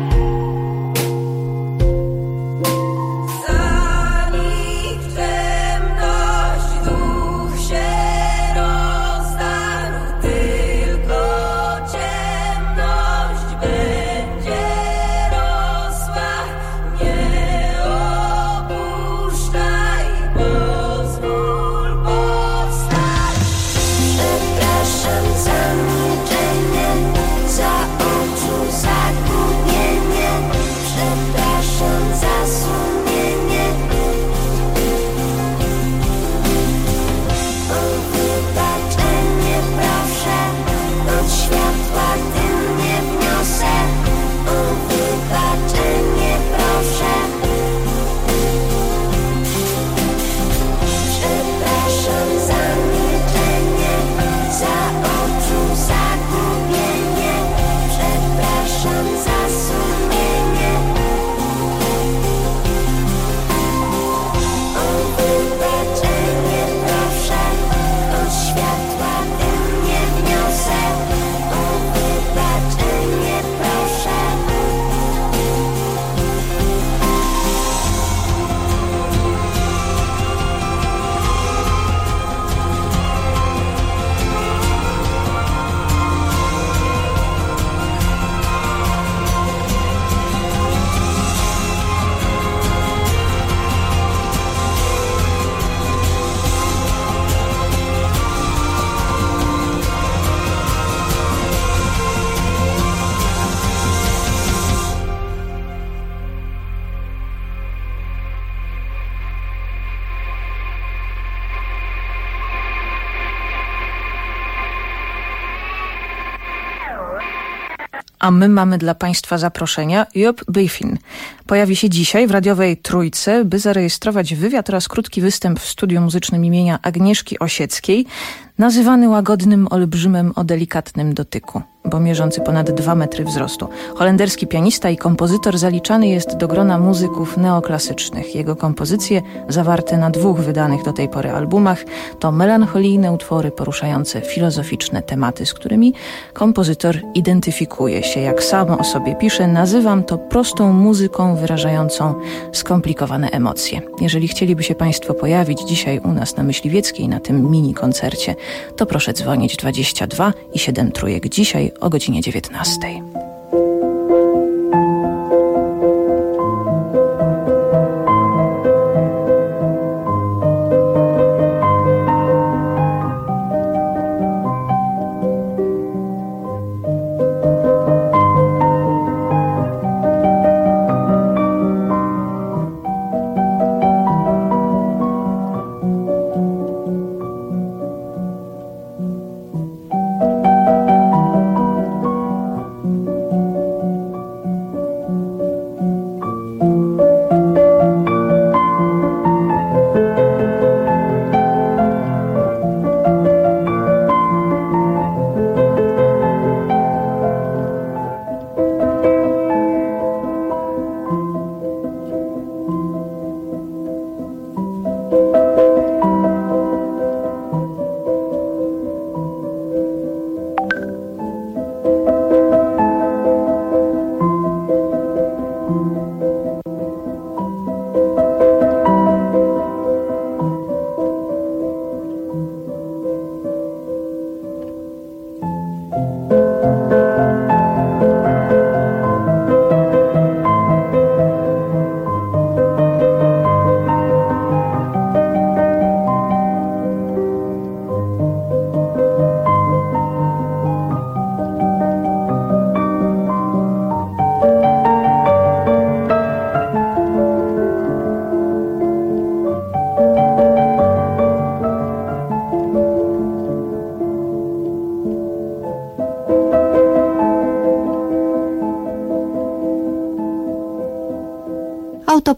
A my mamy dla Państwa zaproszenia. Job Byfin pojawi się dzisiaj w radiowej Trójce, by zarejestrować wywiad oraz krótki występ w studiu muzycznym imienia Agnieszki Osieckiej, nazywany łagodnym olbrzymem o delikatnym dotyku, bo mierzący ponad 2 metry wzrostu. Holenderski pianista i kompozytor zaliczany jest do grona muzyków neoklasycznych. Jego kompozycje, zawarte na 2 wydanych do tej pory albumach, to melancholijne utwory poruszające filozoficzne tematy, z którymi kompozytor identyfikuje się. Jak sam o sobie pisze, nazywam to prostą muzyką wyrażającą skomplikowane emocje. Jeżeli chcieliby się Państwo pojawić dzisiaj u nas na Myśliwieckiej, na tym mini koncercie, to proszę dzwonić 22 i 7 trójek dzisiaj o godzinie 19.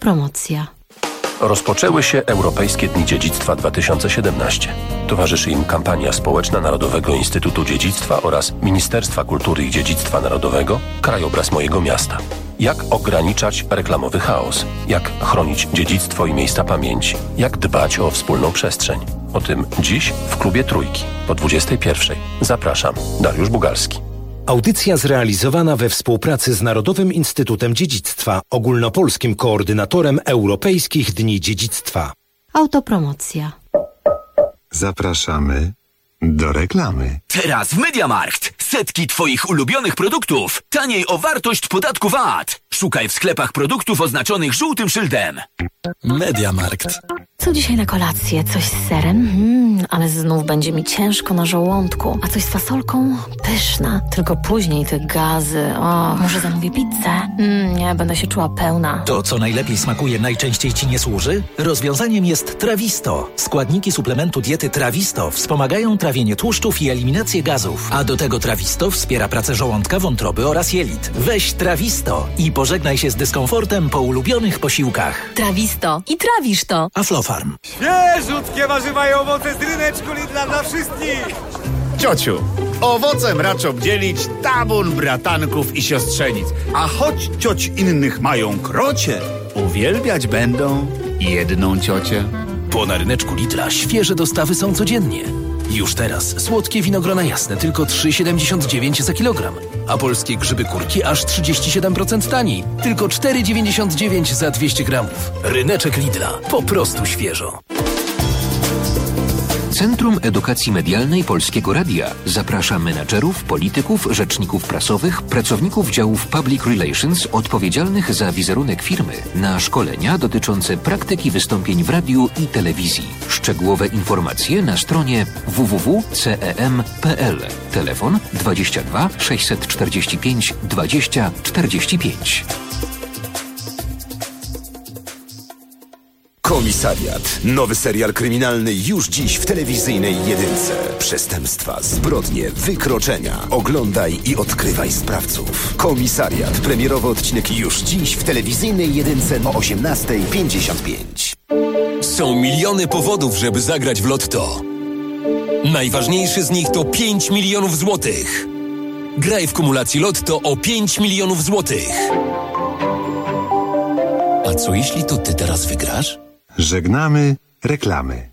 Autopromocja. Rozpoczęły się Europejskie Dni Dziedzictwa 2017. Towarzyszy im kampania społeczna Narodowego Instytutu Dziedzictwa oraz Ministerstwa Kultury i Dziedzictwa Narodowego Krajobraz mojego miasta. Jak ograniczać reklamowy chaos? Jak chronić dziedzictwo i miejsca pamięci? Jak dbać o wspólną przestrzeń? O tym dziś w Klubie Trójki po 21:00. Zapraszam, Dariusz Bugalski. Audycja zrealizowana we współpracy z Narodowym Instytutem Dziedzictwa, ogólnopolskim koordynatorem Europejskich Dni Dziedzictwa. Autopromocja. Zapraszamy do reklamy. Teraz w MediaMarkt. Setki Twoich ulubionych produktów. Taniej o wartość podatku VAT. Szukaj w sklepach produktów oznaczonych żółtym szyldem. MediaMarkt. Co dzisiaj na kolację? Coś z serem? Ale znów będzie mi ciężko na żołądku. A coś z fasolką? Pyszna. Tylko później te gazy. Może zamówię pizzę? Nie, będę się czuła pełna. To, co najlepiej smakuje, najczęściej Ci nie służy? Rozwiązaniem jest Trawisto. Składniki suplementu diety Trawisto wspomagają trawienie tłuszczów i eliminację gazów. A do tego Trawisto wspiera pracę żołądka, wątroby oraz jelit. Weź Trawisto i pożegnaj się z dyskomfortem po ulubionych posiłkach. Trawisto i trawisz to. Aflofarm. Świeżutkie warzywa i owoce z ryneczku Lidla dla wszystkich! Ciociu, owocem racz obdzielić tabun bratanków i siostrzenic. A choć cioć innych mają krocie, uwielbiać będą jedną ciocię. Po na ryneczku Lidla świeże dostawy są codziennie. Już teraz słodkie winogrona jasne tylko 3,79 za kilogram, a polskie grzyby kurki aż 37% taniej, tylko 4,99 za 200 gramów. Ryneczek Lidla, po prostu świeżo. Centrum Edukacji Medialnej Polskiego Radia zaprasza menadżerów, polityków, rzeczników prasowych, pracowników działów Public Relations odpowiedzialnych za wizerunek firmy na szkolenia dotyczące praktyki wystąpień w radiu i telewizji. Szczegółowe informacje na stronie www.cem.pl. Telefon 22 645 20 45. Komisariat. Nowy serial kryminalny już dziś w telewizyjnej jedynce. Przestępstwa, zbrodnie, wykroczenia. Oglądaj i odkrywaj sprawców. Komisariat. Premierowy odcinek już dziś w telewizyjnej jedynce o 18:55. Są miliony powodów, żeby zagrać w Lotto. Najważniejszy z nich to 5 milionów złotych. Graj w kumulacji Lotto o 5 milionów złotych. A co jeśli to ty teraz wygrasz? Żegnamy reklamy.